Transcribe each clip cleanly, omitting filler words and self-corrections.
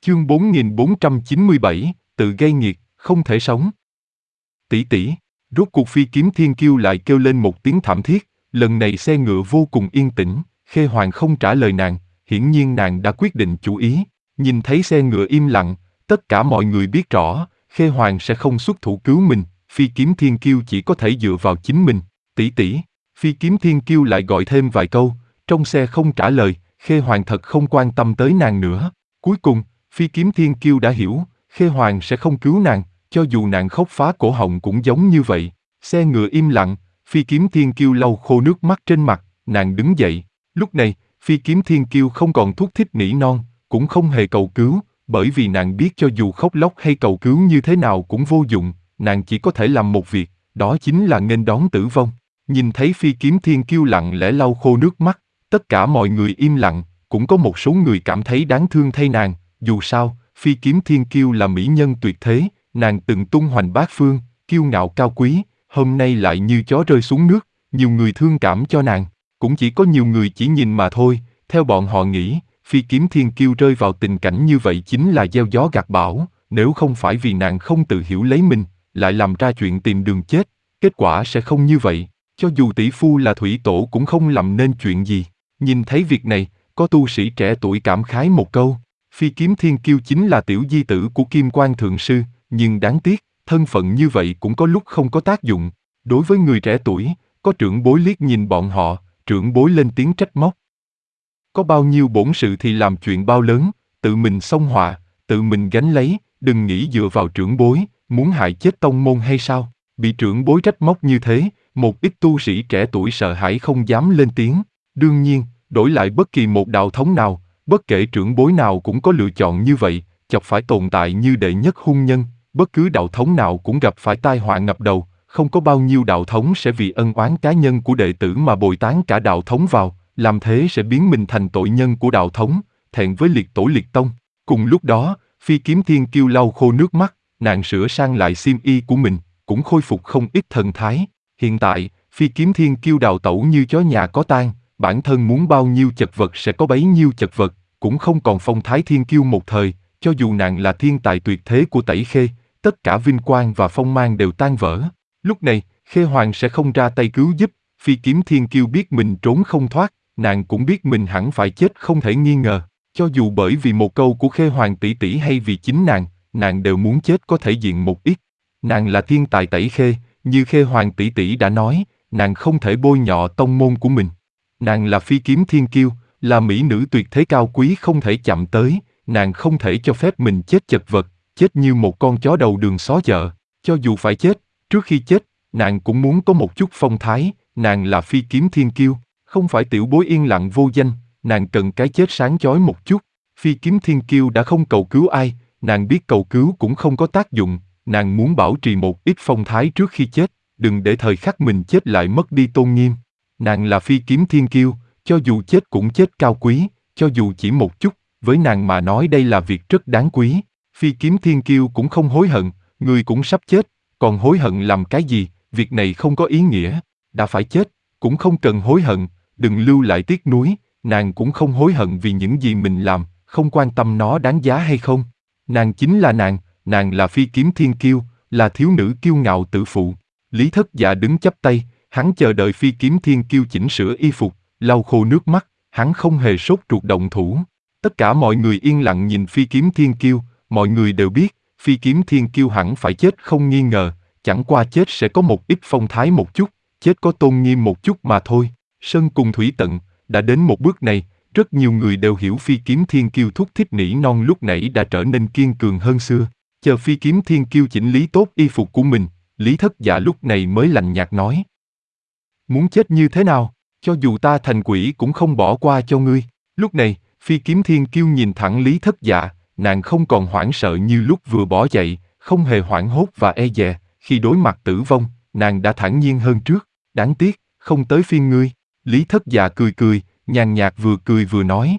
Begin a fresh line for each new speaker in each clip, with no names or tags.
Chương 4497, tự gây nghiệt, không thể sống. Tỷ tỷ, rốt cuộc Phi Kiếm Thiên Kiêu lại kêu lên một tiếng thảm thiết, lần này xe ngựa vô cùng yên tĩnh, Khê Hoàng không trả lời nàng, hiển nhiên nàng đã quyết định chủ ý. Nhìn thấy xe ngựa im lặng, tất cả mọi người biết rõ, Khê Hoàng sẽ không xuất thủ cứu mình, Phi Kiếm Thiên Kiêu chỉ có thể dựa vào chính mình. Tỷ tỷ, Phi Kiếm Thiên Kiêu lại gọi thêm vài câu, trong xe không trả lời, Khê Hoàng thật không quan tâm tới nàng nữa. Cuối cùng, Phi Kiếm Thiên Kiêu đã hiểu, Khê Hoàng sẽ không cứu nàng, cho dù nàng khóc phá cổ họng cũng giống như vậy. Xe ngựa im lặng, Phi Kiếm Thiên Kiêu lau khô nước mắt trên mặt, nàng đứng dậy. Lúc này, Phi Kiếm Thiên Kiêu không còn thúc thích nỉ non, cũng không hề cầu cứu, bởi vì nàng biết cho dù khóc lóc hay cầu cứu như thế nào cũng vô dụng, nàng chỉ có thể làm một việc, đó chính là nghênh đón tử vong. Nhìn thấy Phi Kiếm Thiên Kiêu lặng lẽ lau khô nước mắt, tất cả mọi người im lặng, cũng có một số người cảm thấy đáng thương thay nàng, dù sao, Phi Kiếm Thiên Kiêu là mỹ nhân tuyệt thế, nàng từng tung hoành bát phương, kiêu ngạo cao quý, hôm nay lại như chó rơi xuống nước, nhiều người thương cảm cho nàng, cũng chỉ có nhiều người chỉ nhìn mà thôi, theo bọn họ nghĩ, Phi Kiếm Thiên Kiêu rơi vào tình cảnh như vậy chính là gieo gió gặt bão, nếu không phải vì nàng không tự hiểu lấy mình, lại làm ra chuyện tìm đường chết, kết quả sẽ không như vậy, cho dù tỷ phu là thủy tổ cũng không làm nên chuyện gì. Nhìn thấy việc này, có tu sĩ trẻ tuổi cảm khái một câu, Phi Kiếm Thiên Kiêu chính là tiểu di tử của Kim Quan Thượng Sư, nhưng đáng tiếc, thân phận như vậy cũng có lúc không có tác dụng. Đối với người trẻ tuổi, có trưởng bối liếc nhìn bọn họ, trưởng bối lên tiếng trách móc. Có bao nhiêu bổn sự thì làm chuyện bao lớn, tự mình xông họa, tự mình gánh lấy, đừng nghĩ dựa vào trưởng bối, muốn hại chết tông môn hay sao? Bị trưởng bối trách móc như thế, một ít tu sĩ trẻ tuổi sợ hãi không dám lên tiếng. Đương nhiên, đổi lại bất kỳ một đạo thống nào, bất kể trưởng bối nào cũng có lựa chọn như vậy, chọc phải tồn tại như đệ nhất hung nhân, bất cứ đạo thống nào cũng gặp phải tai họa ngập đầu, không có bao nhiêu đạo thống sẽ vì ân oán cá nhân của đệ tử mà bồi tán cả đạo thống vào, làm thế sẽ biến mình thành tội nhân của đạo thống, thẹn với liệt tổ liệt tông. Cùng lúc đó, Phi Kiếm Thiên Kiêu lau khô nước mắt, nàng sửa sang lại xiêm y của mình, cũng khôi phục không ít thần thái. Hiện tại, Phi Kiếm Thiên Kiêu đào tẩu như chó nhà có tang, bản thân muốn bao nhiêu chật vật sẽ có bấy nhiêu chật vật, cũng không còn phong thái thiên kiêu một thời, cho dù nàng là thiên tài tuyệt thế của Tẩy Khê, tất cả vinh quang và phong mang đều tan vỡ. Lúc này, Khê Hoàng sẽ không ra tay cứu giúp, Phi Kiếm Thiên Kiêu biết mình trốn không thoát, nàng cũng biết mình hẳn phải chết không thể nghi ngờ, cho dù bởi vì một câu của Khê Hoàng tỷ tỷ hay vì chính nàng đều muốn chết có thể diện một ít. Nàng là thiên tài Tẩy Khê, như Khê Hoàng tỷ tỷ đã nói, nàng không thể bôi nhọ tông môn của mình. Nàng là Phi Kiếm Thiên Kiêu, là mỹ nữ tuyệt thế cao quý không thể chạm tới, nàng không thể cho phép mình chết chật vật, chết như một con chó đầu đường xó chợ. Cho dù phải chết, trước khi chết, nàng cũng muốn có một chút phong thái, nàng là Phi Kiếm Thiên Kiêu, không phải tiểu bối yên lặng vô danh, nàng cần cái chết sáng chói một chút. Phi Kiếm Thiên Kiêu đã không cầu cứu ai, nàng biết cầu cứu cũng không có tác dụng, nàng muốn bảo trì một ít phong thái trước khi chết, đừng để thời khắc mình chết lại mất đi tôn nghiêm. Nàng là Phi Kiếm Thiên Kiêu, cho dù chết cũng chết cao quý, cho dù chỉ một chút, với nàng mà nói đây là việc rất đáng quý. Phi Kiếm Thiên Kiêu cũng không hối hận, người cũng sắp chết, còn hối hận làm cái gì, việc này không có ý nghĩa, đã phải chết, cũng không cần hối hận, đừng lưu lại tiếc nuối, nàng cũng không hối hận vì những gì mình làm, không quan tâm nó đáng giá hay không. Nàng chính là nàng là Phi Kiếm Thiên Kiêu, là thiếu nữ kiêu ngạo tự phụ. Lý Thất Dạ đứng chắp tay, hắn chờ đợi Phi Kiếm Thiên Kiêu chỉnh sửa y phục, lau khô nước mắt, hắn không hề sốt ruột động thủ. Tất cả mọi người yên lặng nhìn Phi Kiếm Thiên Kiêu, mọi người đều biết, Phi Kiếm Thiên Kiêu hẳn phải chết không nghi ngờ, chẳng qua chết sẽ có một ít phong thái một chút, chết có tôn nghiêm một chút mà thôi. Sơn cùng thủy tận, đã đến một bước này, rất nhiều người đều hiểu Phi Kiếm Thiên Kiêu thúc thích nỉ non lúc nãy đã trở nên kiên cường hơn xưa. Chờ Phi Kiếm Thiên Kiêu chỉnh lý tốt y phục của mình, Lý Thất Dạ lúc này mới lạnh nhạt nói. Muốn chết như thế nào, cho dù ta thành quỷ cũng không bỏ qua cho ngươi. Lúc này, Phi Kiếm Thiên Kiêu nhìn thẳng Lý Thất Dạ, nàng không còn hoảng sợ như lúc vừa bỏ dậy, không hề hoảng hốt và e dè, khi đối mặt tử vong, nàng đã thản nhiên hơn trước. Đáng tiếc, không tới phiên ngươi. Lý Thất Dạ cười cười, nhàn nhạt vừa cười vừa nói.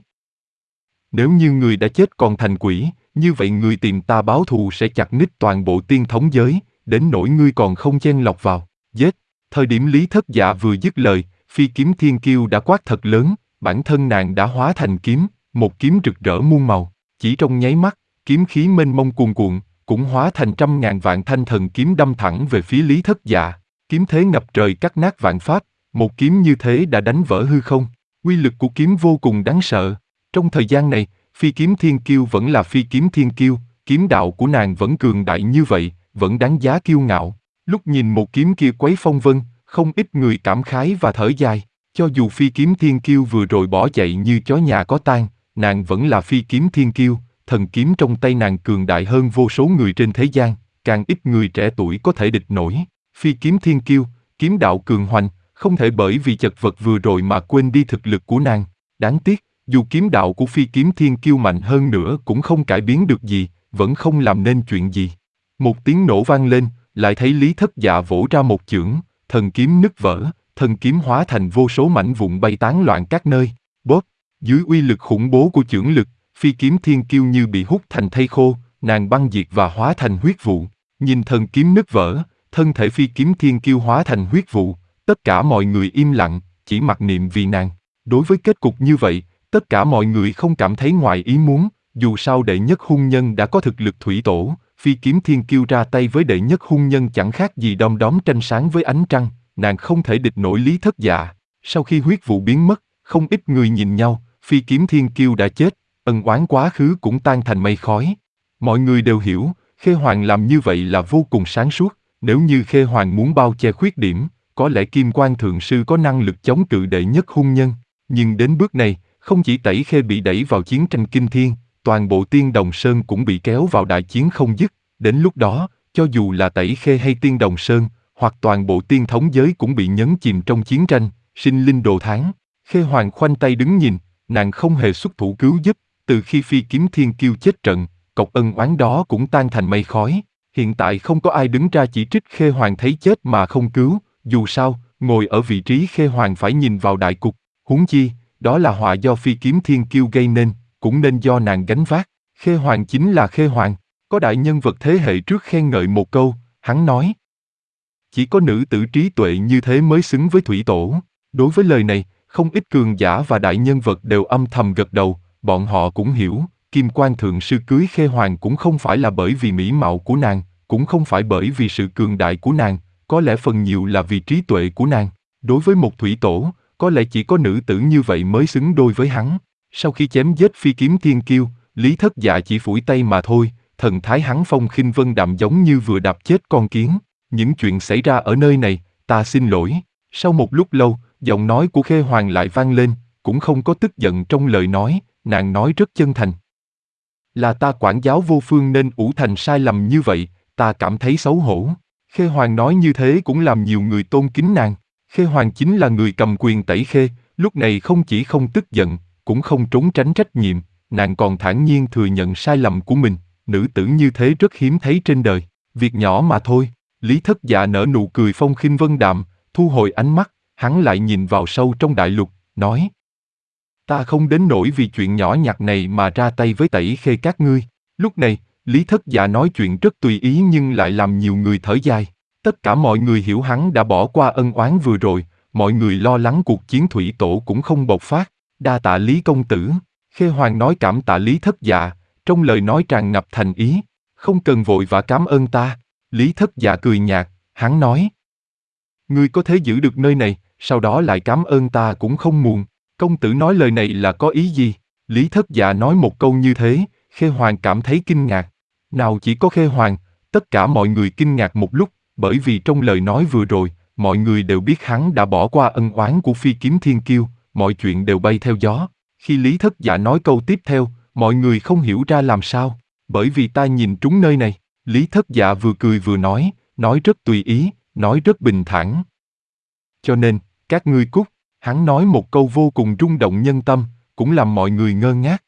Nếu như ngươi đã chết còn thành quỷ, như vậy ngươi tìm ta báo thù sẽ chặt nít toàn bộ tiên thống giới, đến nỗi ngươi còn không chen lọc vào. Giết! Thời điểm Lý Thất Dạ vừa dứt lời, Phi Kiếm Thiên Kiêu đã quát thật lớn, bản thân nàng đã hóa thành kiếm, một kiếm rực rỡ muôn màu. Chỉ trong nháy mắt, kiếm khí mênh mông cuồn cuộn, cũng hóa thành trăm ngàn vạn thanh thần kiếm đâm thẳng về phía Lý Thất Dạ. Kiếm thế ngập trời cắt nát vạn pháp, một kiếm như thế đã đánh vỡ hư không. Uy lực của kiếm vô cùng đáng sợ. Trong thời gian này, phi kiếm thiên kiêu vẫn là phi kiếm thiên kiêu, kiếm đạo của nàng vẫn cường đại như vậy, vẫn đáng giá kiêu ngạo. Lúc nhìn một kiếm kia quấy phong vân, không ít người cảm khái và thở dài. Cho dù phi kiếm thiên kiêu vừa rồi bỏ chạy như chó nhà có tang, nàng vẫn là phi kiếm thiên kiêu, thần kiếm trong tay nàng cường đại hơn vô số người trên thế gian, càng ít người trẻ tuổi có thể địch nổi. Phi kiếm thiên kiêu, kiếm đạo cường hoành, không thể bởi vì chật vật vừa rồi mà quên đi thực lực của nàng. Đáng tiếc, dù kiếm đạo của phi kiếm thiên kiêu mạnh hơn nữa cũng không cải biến được gì, vẫn không làm nên chuyện gì. Một tiếng nổ vang lên, lại thấy Lý Thất Dạ vỗ ra một chưởng, thần kiếm nứt vỡ, thần kiếm hóa thành vô số mảnh vụn bay tán loạn các nơi. Bóp, dưới uy lực khủng bố của chưởng lực, phi kiếm thiên kiêu như bị hút thành thây khô, nàng băng diệt và hóa thành huyết vụ. Nhìn thần kiếm nứt vỡ, thân thể phi kiếm thiên kiêu hóa thành huyết vụ, tất cả mọi người im lặng, chỉ mặc niệm vì nàng. Đối với kết cục như vậy, tất cả mọi người không cảm thấy ngoài ý muốn, dù sao đệ nhất hung nhân đã có thực lực thủy tổ, phi kiếm thiên kiêu ra tay với đệ nhất hung nhân chẳng khác gì đom đóm tranh sáng với ánh trăng, nàng không thể địch nổi Lý Thất Dạ. Sau khi huyết vụ biến mất, không ít người nhìn nhau, phi kiếm thiên kiêu đã chết, ân oán quá khứ cũng tan thành mây khói. Mọi người đều hiểu, Khê Hoàng làm như vậy là vô cùng sáng suốt, nếu như Khê Hoàng muốn bao che khuyết điểm, có lẽ Kim Quan Thượng Sư có năng lực chống cự đệ nhất hung nhân. Nhưng đến bước này, không chỉ Tẩy Khê bị đẩy vào chiến tranh kinh thiên, toàn bộ Tiên Đồng Sơn cũng bị kéo vào đại chiến không dứt. Đến lúc đó, cho dù là Tẩy Khê hay Tiên Đồng Sơn, hoặc toàn bộ tiên thống giới cũng bị nhấn chìm trong chiến tranh, sinh linh đồ thán. Khê Hoàng khoanh tay đứng nhìn, nàng không hề xuất thủ cứu giúp, từ khi phi kiếm thiên kiêu chết trận, cọc ân oán đó cũng tan thành mây khói. Hiện tại không có ai đứng ra chỉ trích Khê Hoàng thấy chết mà không cứu, dù sao, ngồi ở vị trí Khê Hoàng phải nhìn vào đại cục, huống chi, đó là họa do phi kiếm thiên kiêu gây nên, cũng nên do nàng gánh vác. Khê Hoàng chính là Khê Hoàng, có đại nhân vật thế hệ trước khen ngợi một câu, hắn nói. Chỉ có nữ tử trí tuệ như thế mới xứng với thủy tổ. Đối với lời này, không ít cường giả và đại nhân vật đều âm thầm gật đầu, bọn họ cũng hiểu, Kim Quan Thượng Sư cưới Khê Hoàng cũng không phải là bởi vì mỹ mạo của nàng, cũng không phải bởi vì sự cường đại của nàng, có lẽ phần nhiều là vì trí tuệ của nàng. Đối với một thủy tổ, có lẽ chỉ có nữ tử như vậy mới xứng đôi với hắn. Sau khi chém giết phi kiếm thiên kiêu, Lý Thất Dạ chỉ phủi tay mà thôi, thần thái hắn phong khinh vân đạm giống như vừa đạp chết con kiến. Những chuyện xảy ra ở nơi này, ta xin lỗi. Sau một lúc lâu, giọng nói của Khê Hoàng lại vang lên, cũng không có tức giận trong lời nói, nàng nói rất chân thành. Là ta quản giáo vô phương nên ủ thành sai lầm như vậy, ta cảm thấy xấu hổ. Khê Hoàng nói như thế cũng làm nhiều người tôn kính nàng. Khê Hoàng chính là người cầm quyền Tẩy Khê, lúc này không chỉ không tức giận, cũng không trốn tránh trách nhiệm, nàng còn thản nhiên thừa nhận sai lầm của mình. Nữ tử như thế rất hiếm thấy trên đời, việc nhỏ mà thôi. Lý Thất Dạ nở nụ cười phong khinh vân đạm, thu hồi ánh mắt, hắn lại nhìn vào sâu trong đại lục, nói. Ta không đến nỗi vì chuyện nhỏ nhặt này mà ra tay với Tẩy Khê các ngươi. Lúc này, Lý Thất Dạ nói chuyện rất tùy ý nhưng lại làm nhiều người thở dài. Tất cả mọi người hiểu hắn đã bỏ qua ân oán vừa rồi, mọi người lo lắng cuộc chiến thủy tổ cũng không bộc phát. Đa tạ Lý công tử. Khê Hoàng nói cảm tạ Lý Thất Dạ, trong lời nói tràn ngập thành ý. Không cần vội vã cảm ơn ta. Lý Thất Dạ cười nhạt, hắn nói. Ngươi có thể giữ được nơi này, sau đó lại cảm ơn ta cũng không muộn. Công tử nói lời này là có ý gì? Lý Thất Dạ nói một câu như thế, Khê Hoàng cảm thấy kinh ngạc. Nào chỉ có Khê Hoàng, tất cả mọi người kinh ngạc một lúc, bởi vì trong lời nói vừa rồi, mọi người đều biết hắn đã bỏ qua ân oán của phi kiếm thiên kiêu, mọi chuyện đều bay theo gió. Khi Lý Thất Dạ nói câu tiếp theo, mọi người không hiểu ra làm sao, bởi vì ta nhìn trúng nơi này. Lý Thất Dạ vừa cười vừa nói rất tùy ý, nói rất bình thản. Cho nên, các ngươi cút, hắn nói một câu vô cùng rung động nhân tâm, cũng làm mọi người ngơ ngác.